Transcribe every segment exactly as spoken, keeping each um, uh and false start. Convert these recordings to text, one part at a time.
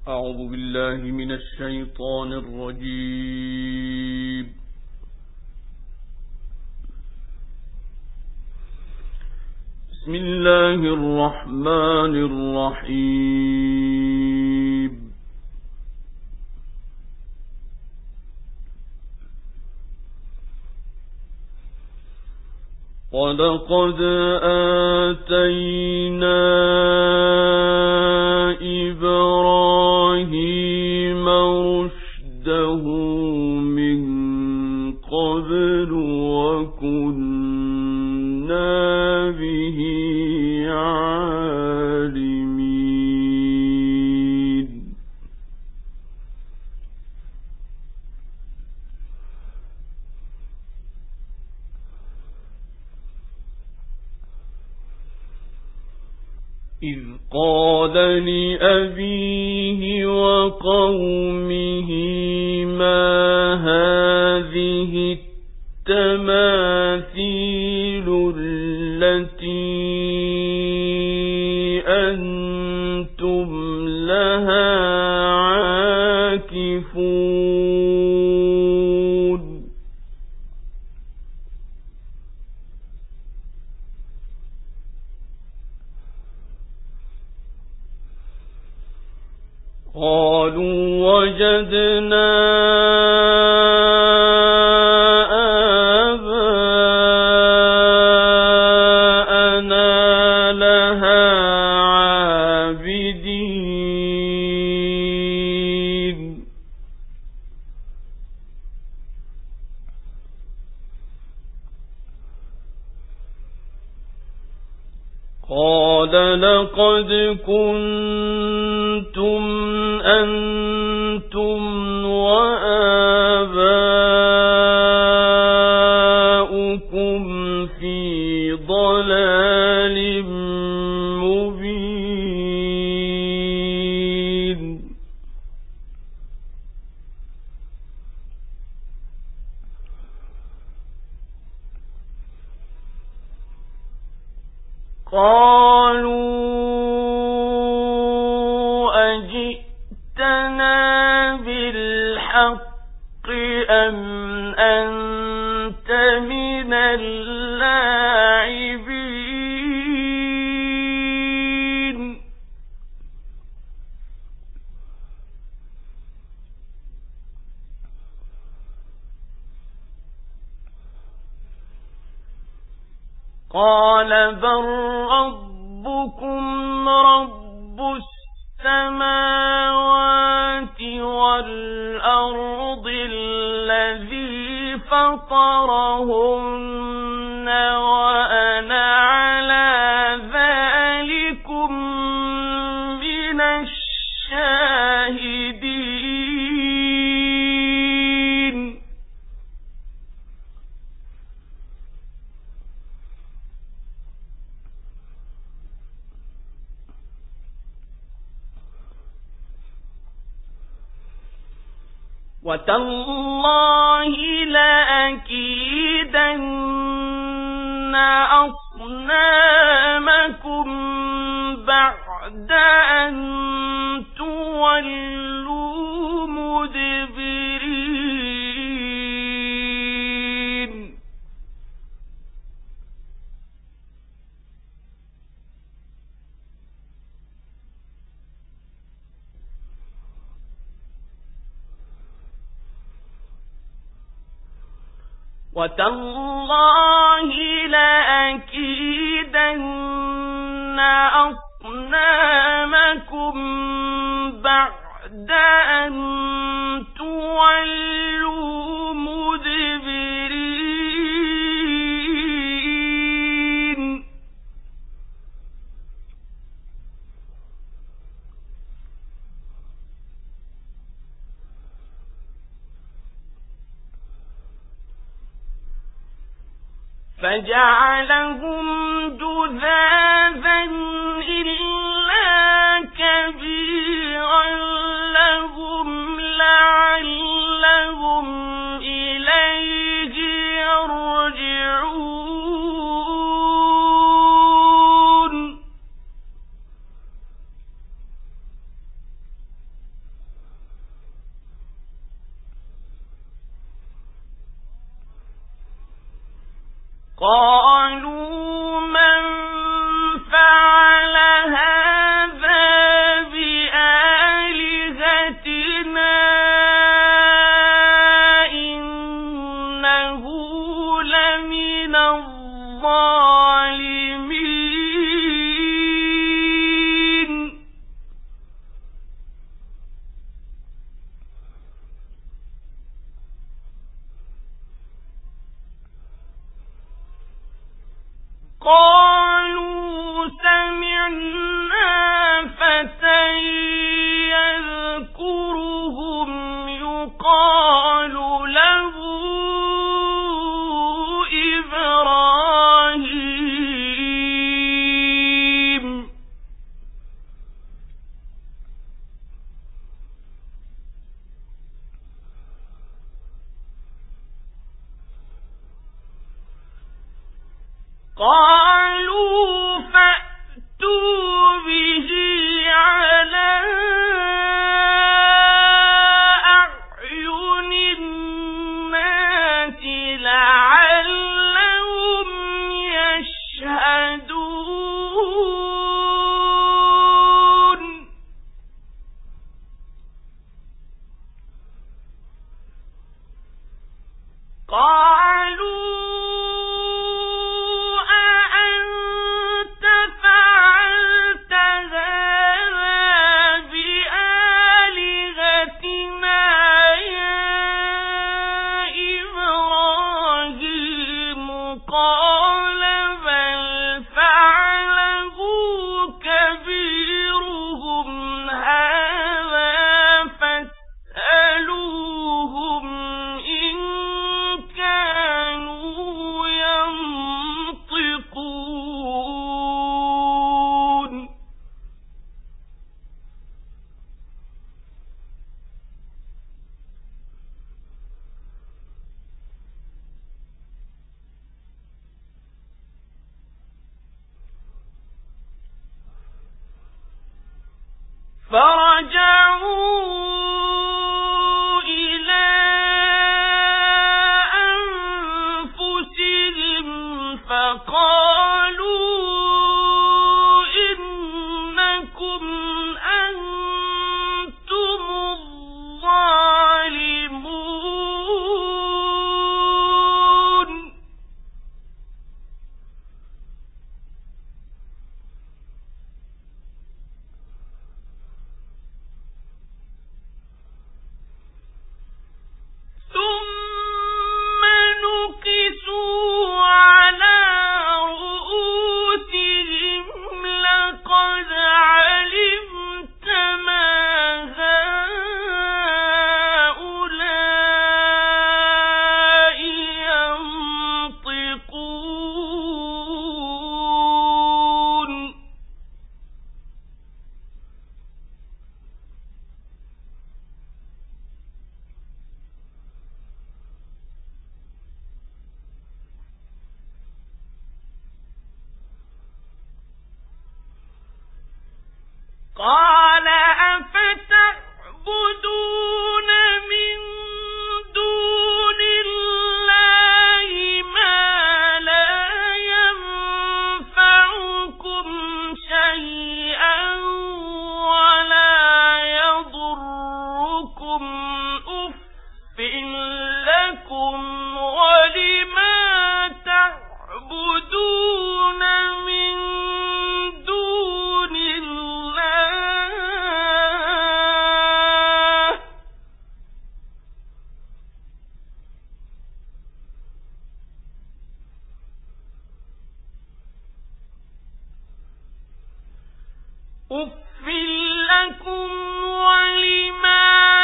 أعوذ بالله من الشيطان الرجيم. بسم الله الرحمن الرحيم. ولقد آتينا إبراهيم رشده من قبل وكنا به عالمين. إذ قال لأبيه وقومه ما هذه التماثيل التي أنتم لها عاكفون. قالوا وجدنا آباءنا لها عابدين. قال لقد كنتم أنتم وآباؤكم في ضلال مبين. قالوا أجئتنا بالحق أم أنت من اللاعبين. قال بل ربكم رب السماوات والأرض الذي فطرهن وأنا على ذلكم من الشاهدين. وتالله لأكيدن أصنامكم بعد أن تولوا مدبرين. وتالله لأكيدن أصنامكم بعد أن تولوا مدبرين. فجعلهم جذاذا إلا كبيرا لهم لعلهم إليه يرجعون. قالوا من فعل هذا بآلهتنا إنه لمن الظالمين قالوا سمعنا فتى يذكرهم يقال له إبراهيم قالوا فأتوا به على أعين الناس لعلهم يشهدون قالوا فرجعوا إلى أنفسهم فقالوا إنكم أنتم الظالمون ثم نكسوا على رؤوسهم لقد علمت ما هؤلاء ينطقون قال أفتعبدون من دون الله ما لا ينفعكم شيئا ولا يضركم أف لكم ولما تعبدون من دون الله أف لكم ولما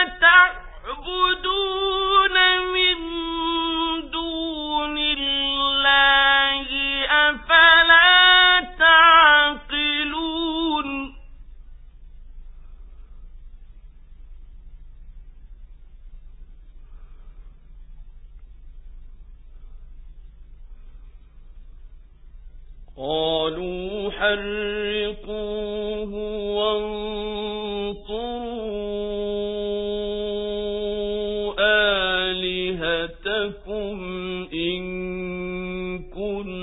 تعبدون من دون الله أفلا تعقلون قالوا حرقوه وانصروا آلهتكم إن كنتم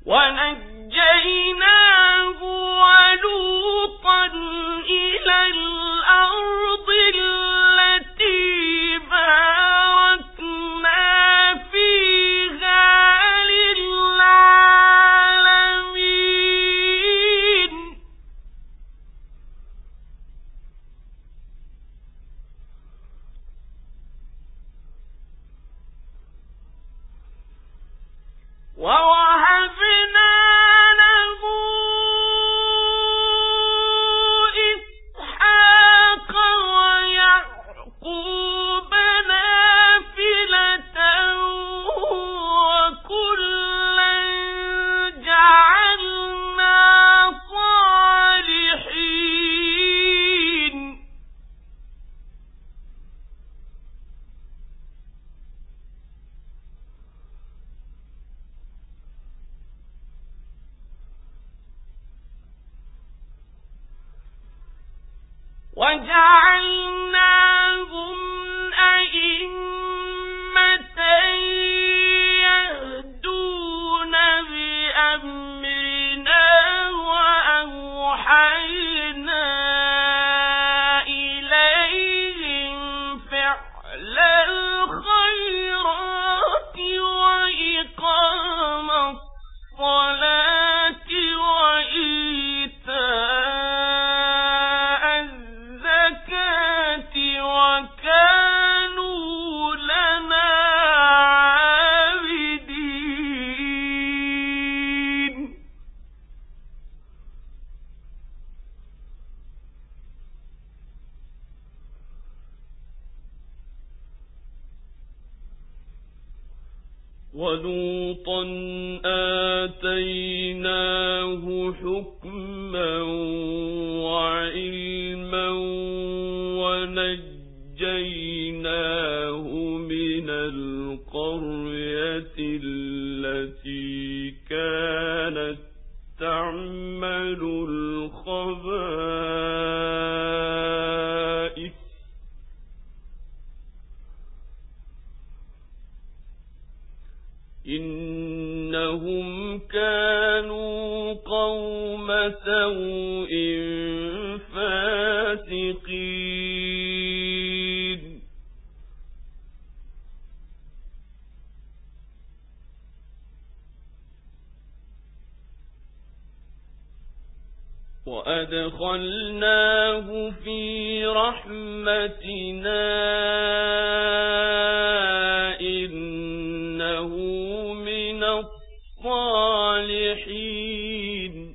ونجيناه ولوطا إلى الأرض التي باركنا فيها للعالمين ووهبنا له إسحاق ويعقوب نافلة وكلا جعلنا صالحين وجعلناهم أئمة يهدون بأمرنا وأوحينا إليهم فعل الخيرات وإقام الصلاة وإيتاء الزكاة وكانوا لنا عابدين ولوطا آتيناه حكما وعلما ونجيناه من القرية التي كانت تعمل الخبائث إنهم كانوا قوم سوء فاسقين وأدخلناه في رحمتنا إنه من الصالحين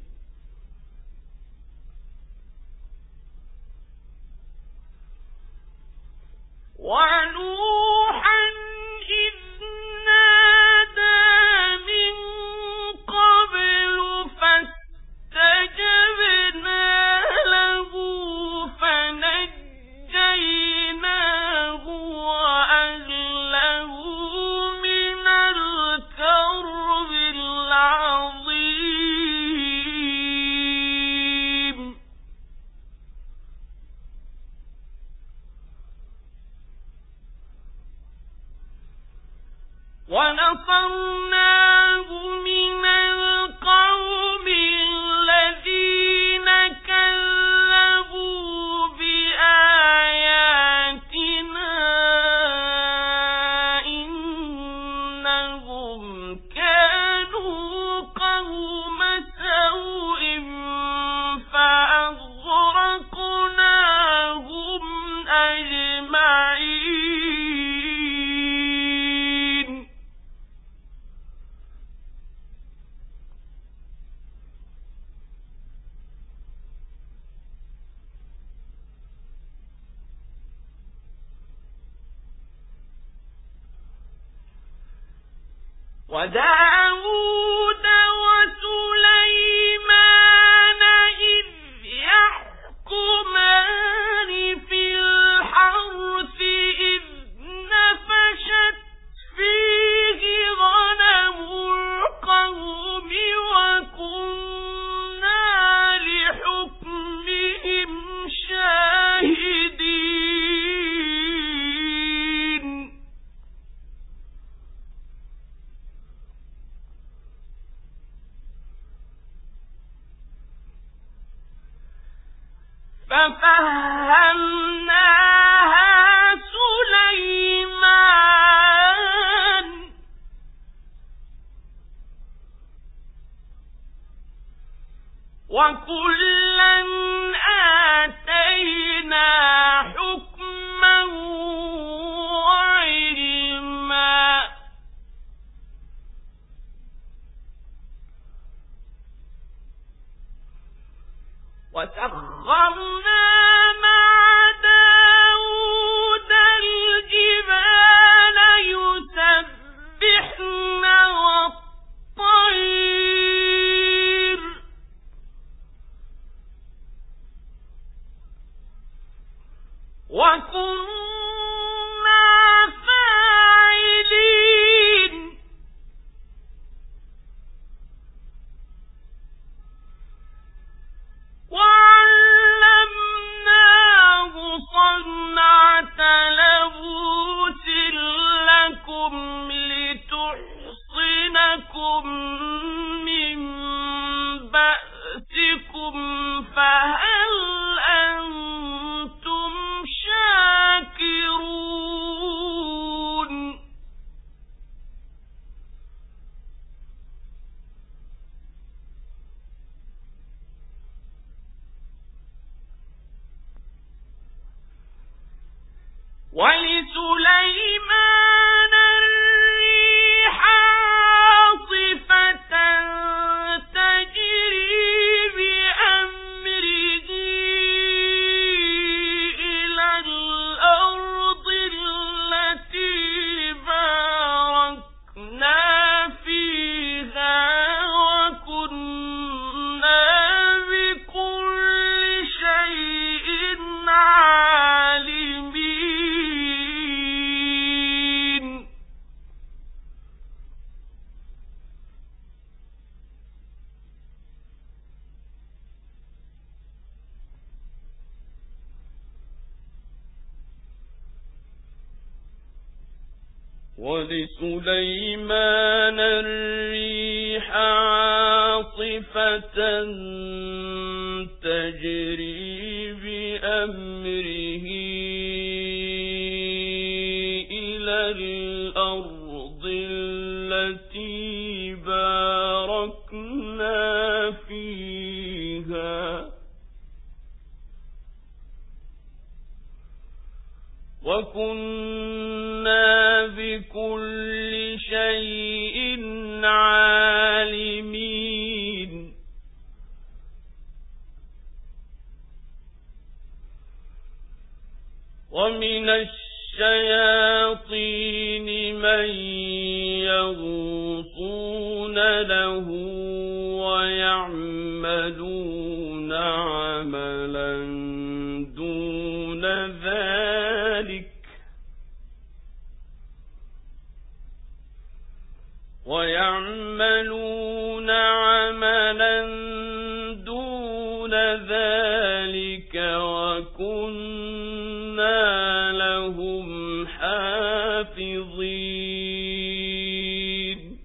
ونوحا إذ نادى من قبل فاستجبنا له فنجيناه وأهله من الكرب العظيم ونصرناه من القوم الذين كذبوا بآياتنا إنهم كانوا قوم سوء فأغرقناهم أجمعين وداود وسليمان إذ يحكمان في الحرث إذ نفشت فيه غنم القوم وكنا لحكمهم شاهدين ففهمناها سليمان وكلا آتينا حكما وعلما وسخرنا مع داود الجبال يسبحن والطير وكنا فاعلين وعلمناه صنعة لبوس لكم لتحصنكم من بأسكم فهل أنتم شاكرون ولسليمان الريح عاصفة تجري بأمره إلى الأرض التي باركنا فيها وكنا بكل شيء عالمين ولسليمان الريح عاصفة تجري بأمره إلى الأرض التي باركنا فيها وكنا بكل شيء عالمين ومن الشياطين من يغوصون له ويعملون عملا دون ذلك ويعملون عملا دون ذلك وكنا لهم حافظين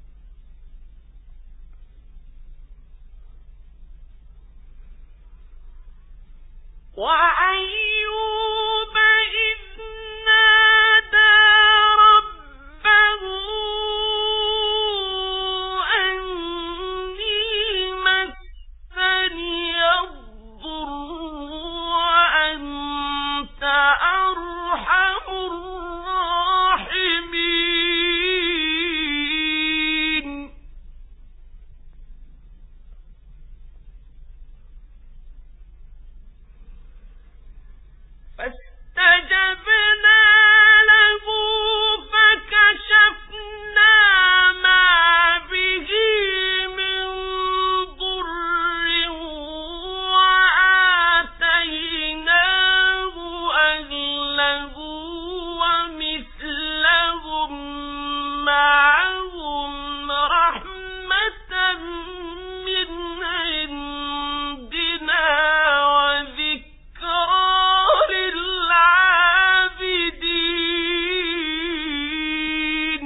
وأيوب إذ نادى ربه أني مسني الضر وأنت أرحم الراحمين فاستجبنا له فكشفنا ما به من ضر وآتيناه أهله ومثلهم معهم رحمة من عندنا وذكرى للعابدين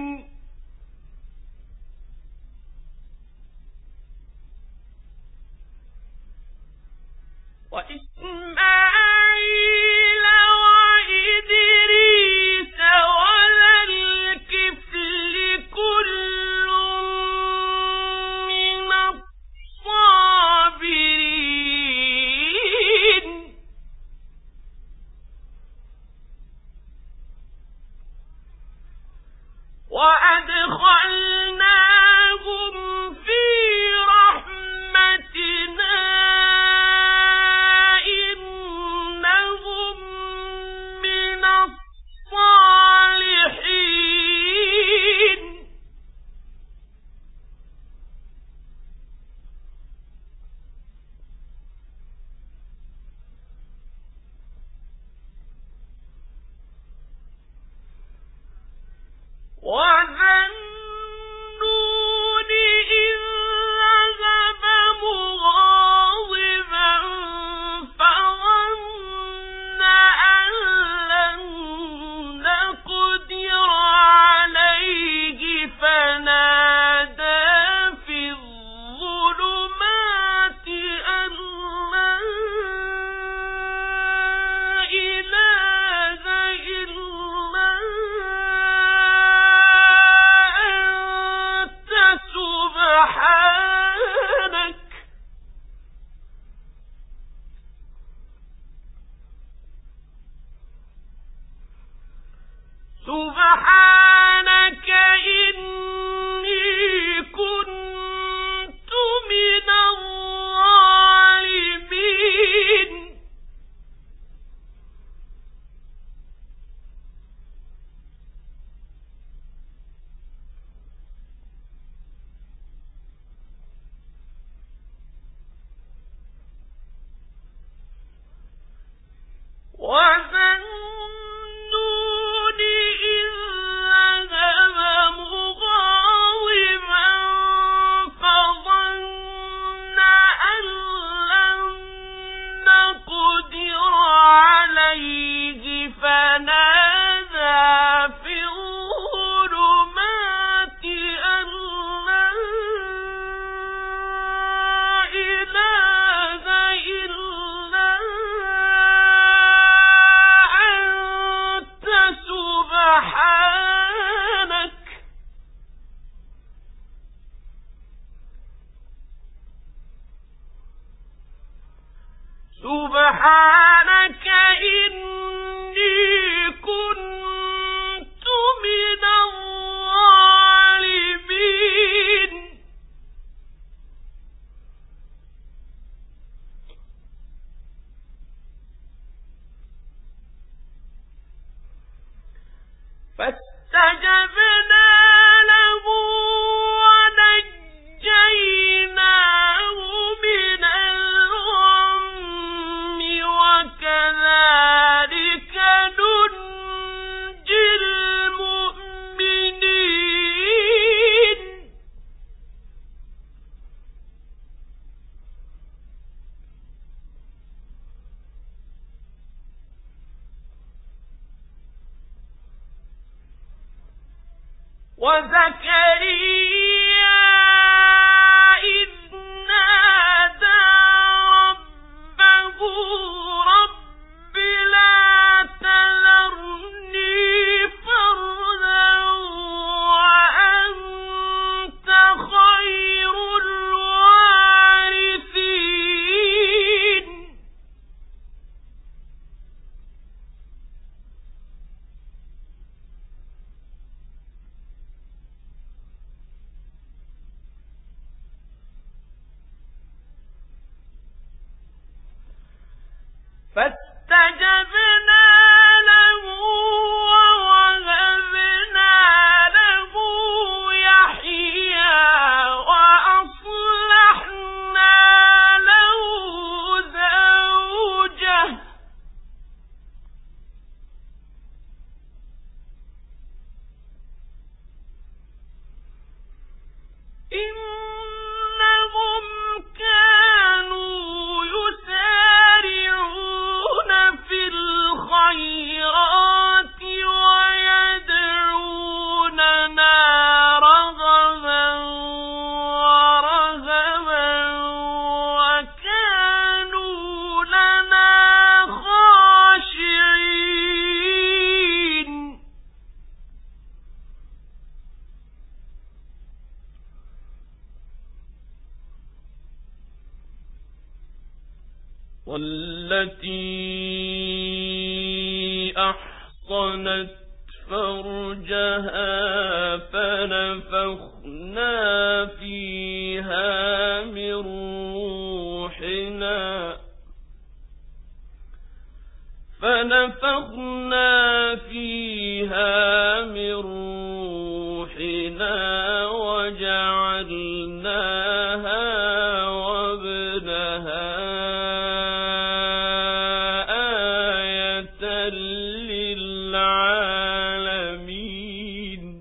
وإسماعيل سبحانك إني كنت من الظالمين فاستجبنا له ونجيناه من الغم وكذلك ننجي المؤمنين وزكريا إذ نادى ربه رب لا تذرني فردا وأنت خير الوارثين فاستجبنا له ووهبنا له يحيى وأصلحنا له زوجه إنهم كانوا يسارعون في الخيرات ويدعوننا رغبا ورهبا وكانوا لنا خاشعين والتي أحصنت فرجها فنفخنا فيها من روحنا فنفخنا فيها من روحنا وجعلناها وابنها آية للعالمين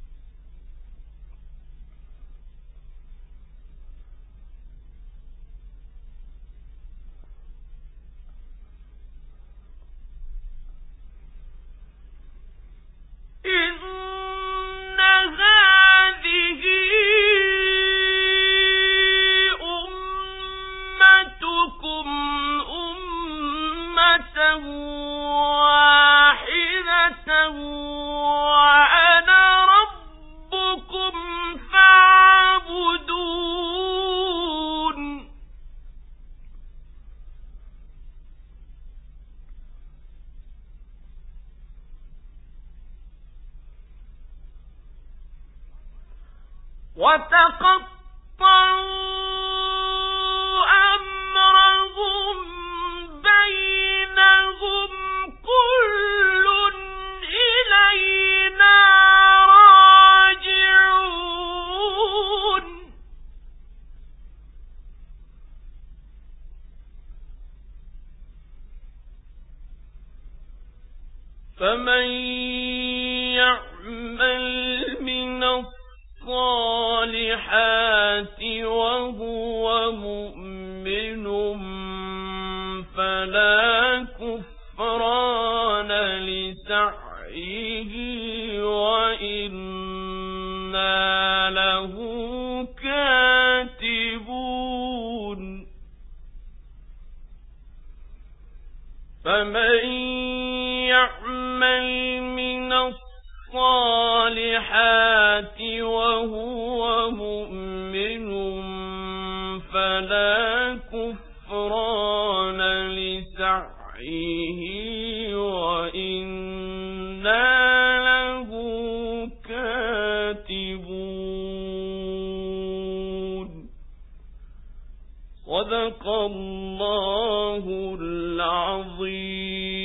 إن هذه أمتكم أمة واحدة وأنا ربكم فاعبدون وتقطعوا أمرهم بينهم كل إلينا راجعون فمن يعمل من الصالحات وهو مؤمن فلا كفران لسعيه وإنا له كاتبون فمن يعمل من الصالحات وهو مؤمن فلا كفران لسعيه سعيه وإنا له كاتبون. صدق الله العظيم.